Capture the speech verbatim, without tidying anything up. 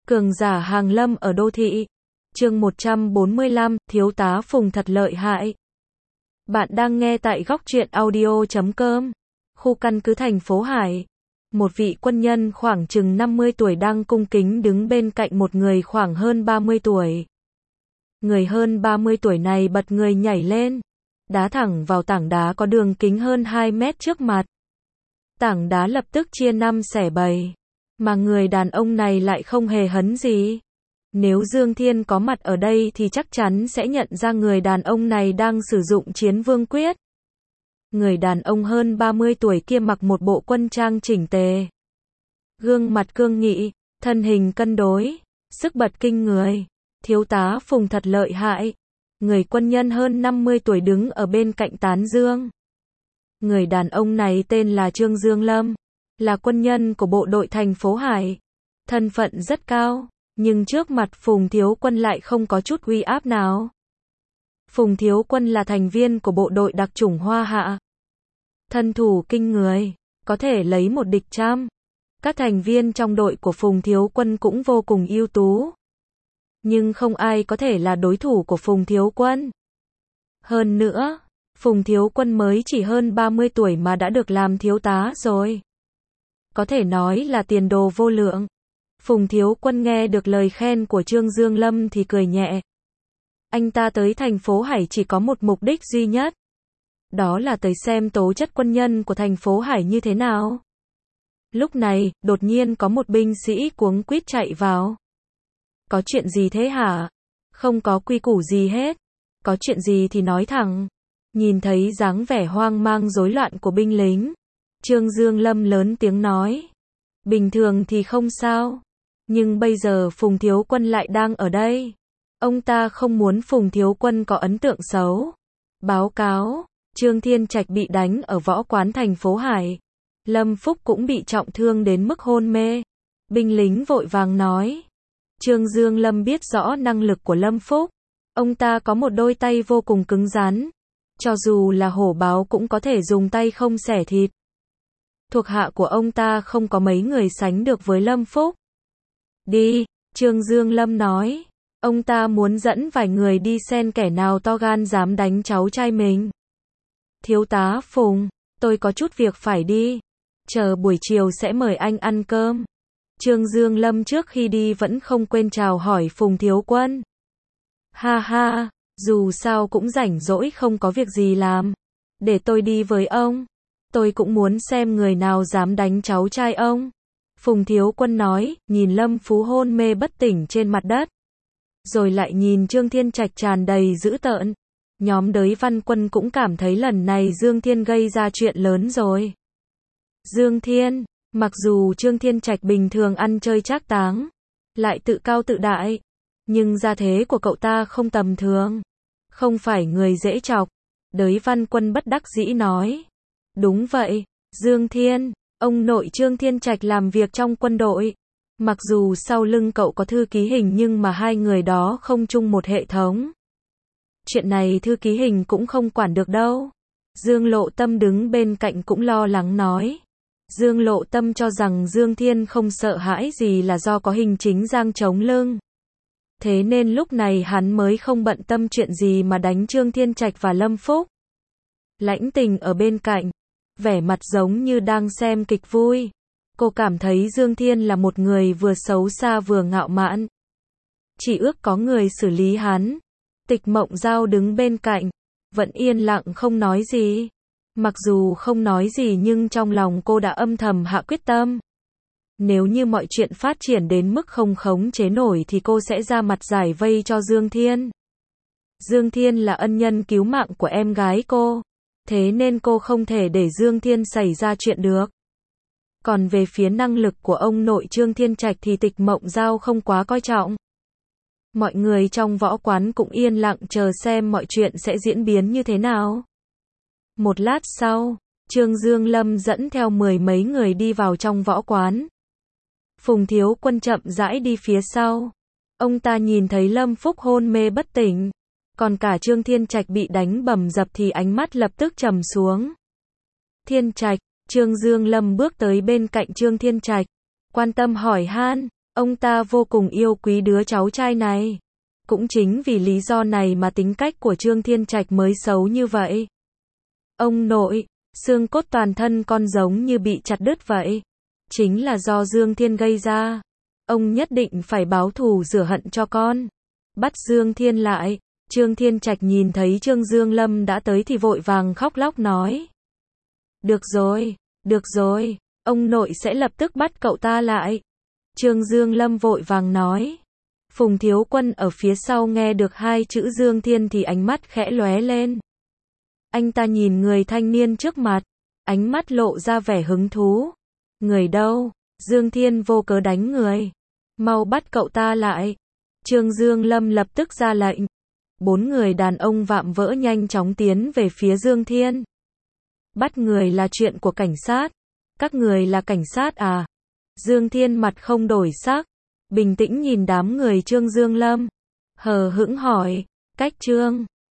Cường giả hàng lâm ở đô thị. Chương một trăm bốn mươi lăm, thiếu tá Phùng thật lợi hại. Bạn đang nghe tại góc truyện audio chấm com. Khu căn cứ thành phố Hải. Một vị quân nhân khoảng chừng năm mươi tuổi đang cung kính đứng bên cạnh một người khoảng hơn ba mươi tuổi. Người hơn ba mươi tuổi này bật người nhảy lên, đá thẳng vào tảng đá có đường kính hơn hai mét trước mặt. Tảng đá lập tức chia năm xẻ bảy, mà người đàn ông này lại không hề hấn gì. Nếu Dương Thiên có mặt ở đây thì chắc chắn sẽ nhận ra người đàn ông này đang sử dụng chiến vương quyết. Người đàn ông hơn ba mươi tuổi kia mặc một bộ quân trang chỉnh tề. Gương mặt cương nghị, thân hình cân đối, sức bật kinh người. Thiếu tá Phùng thật lợi hại. Người quân nhân hơn năm mươi tuổi đứng ở bên cạnh tán dương. Người đàn ông này tên là Trương Dương Lâm, là quân nhân của bộ đội thành phố Hải. Thân phận rất cao, nhưng trước mặt Phùng Thiếu Quân lại không có chút uy áp nào. Phùng Thiếu Quân là thành viên của bộ đội đặc chủng Hoa Hạ. Thân thủ kinh người, có thể lấy một địch trăm. Các thành viên trong đội của Phùng Thiếu Quân cũng vô cùng ưu tú. Nhưng không ai có thể là đối thủ của Phùng Thiếu Quân. Hơn nữa, Phùng Thiếu Quân mới chỉ hơn ba mươi tuổi mà đã được làm thiếu tá rồi. Có thể nói là tiền đồ vô lượng. Phùng Thiếu Quân nghe được lời khen của Trương Dương Lâm thì cười nhẹ. Anh ta tới thành phố Hải chỉ có một mục đích duy nhất. Đó là tới xem tố chất quân nhân của thành phố Hải như thế nào. Lúc này, đột nhiên có một binh sĩ cuống quýt chạy vào. Có chuyện gì thế hả? Không có quy củ gì hết. Có chuyện gì thì nói thẳng. Nhìn thấy dáng vẻ hoang mang rối loạn của binh lính, Trương Dương Lâm lớn tiếng nói. Bình thường thì không sao. Nhưng bây giờ Phùng Thiếu Quân lại đang ở đây. Ông ta không muốn Phùng Thiếu Quân có ấn tượng xấu. Báo cáo, Trương Thiên Trạch bị đánh ở võ quán thành phố Hải. Lâm Phúc cũng bị trọng thương đến mức hôn mê. Binh lính vội vàng nói. Trương Dương Lâm biết rõ năng lực của Lâm Phúc. Ông ta có một đôi tay vô cùng cứng rắn. Cho dù là hổ báo cũng có thể dùng tay không xẻ thịt. Thuộc hạ của ông ta không có mấy người sánh được với Lâm Phúc. Đi, Trương Dương Lâm nói. Ông ta muốn dẫn vài người đi xem kẻ nào to gan dám đánh cháu trai mình. Thiếu tá Phùng, tôi có chút việc phải đi. Chờ buổi chiều sẽ mời anh ăn cơm. Trương Dương Lâm trước khi đi vẫn không quên chào hỏi Phùng Thiếu Quân. Ha ha, dù sao cũng rảnh rỗi không có việc gì làm. Để tôi đi với ông. Tôi cũng muốn xem người nào dám đánh cháu trai ông. Phùng Thiếu Quân nói, nhìn Lâm Phú hôn mê bất tỉnh trên mặt đất. Rồi lại nhìn Trương Thiên Trạch tràn đầy dữ tợn. Nhóm Đới Văn Quân cũng cảm thấy lần này Dương Thiên gây ra chuyện lớn rồi. Dương Thiên, mặc dù Trương Thiên Trạch bình thường ăn chơi trác táng, lại tự cao tự đại, nhưng gia thế của cậu ta không tầm thường. Không phải người dễ chọc. Đới Văn Quân bất đắc dĩ nói. Đúng vậy, Dương Thiên, ông nội Trương Thiên Trạch làm việc trong quân đội. Mặc dù sau lưng cậu có thư ký Hình nhưng mà hai người đó không chung một hệ thống. Chuyện này thư ký Hình cũng không quản được đâu. Dương Lộ Tâm đứng bên cạnh cũng lo lắng nói. Dương Lộ Tâm cho rằng Dương Thiên không sợ hãi gì là do có Hình chính giang chống lưng. Thế nên lúc này hắn mới không bận tâm chuyện gì mà đánh Trương Thiên Trạch và Lâm Phúc. Lãnh Tình ở bên cạnh, vẻ mặt giống như đang xem kịch vui. Cô cảm thấy Dương Thiên là một người vừa xấu xa vừa ngạo mạn. Chỉ ước có người xử lý hắn. Tịch Mộng Giao đứng bên cạnh, vẫn yên lặng không nói gì. Mặc dù không nói gì nhưng trong lòng cô đã âm thầm hạ quyết tâm. Nếu như mọi chuyện phát triển đến mức không khống chế nổi thì cô sẽ ra mặt giải vây cho Dương Thiên. Dương Thiên là ân nhân cứu mạng của em gái cô. Thế nên cô không thể để Dương Thiên xảy ra chuyện được. Còn về phía năng lực của ông nội Trương Thiên Trạch thì Tịch Mộng Giao không quá coi trọng. Mọi người trong võ quán cũng yên lặng chờ xem mọi chuyện sẽ diễn biến như thế nào. Một lát sau, Trương Dương Lâm dẫn theo mười mấy người đi vào trong võ quán. Phùng Thiếu Quân chậm rãi đi phía sau. Ông ta nhìn thấy Lâm Phúc hôn mê bất tỉnh. Còn cả Trương Thiên Trạch bị đánh bầm dập thì ánh mắt lập tức trầm xuống. Thiên Trạch, Trương Dương Lâm bước tới bên cạnh Trương Thiên Trạch, quan tâm hỏi han. Ông ta vô cùng yêu quý đứa cháu trai này. Cũng chính vì lý do này mà tính cách của Trương Thiên Trạch mới xấu như vậy. Ông nội, xương cốt toàn thân con giống như bị chặt đứt vậy. Chính là do Dương Thiên gây ra. Ông nhất định phải báo thù rửa hận cho con. Bắt Dương Thiên lại. Trương Thiên Trạch nhìn thấy Trương Dương Lâm đã tới thì vội vàng khóc lóc nói. Được rồi, được rồi, ông nội sẽ lập tức bắt cậu ta lại. Trương Dương Lâm vội vàng nói. Phùng Thiếu Quân ở phía sau nghe được hai chữ Dương Thiên thì ánh mắt khẽ lóe lên. Anh ta nhìn người thanh niên trước mặt, ánh mắt lộ ra vẻ hứng thú. Người đâu? Dương Thiên vô cớ đánh người. Mau bắt cậu ta lại. Trương Dương Lâm lập tức ra lệnh. Bốn người đàn ông vạm vỡ nhanh chóng tiến về phía Dương Thiên. Bắt người là chuyện của cảnh sát. Các người là cảnh sát à? Dương Thiên mặt không đổi sắc, bình tĩnh nhìn đám người Trương Dương Lâm. Hờ hững hỏi, cách Trương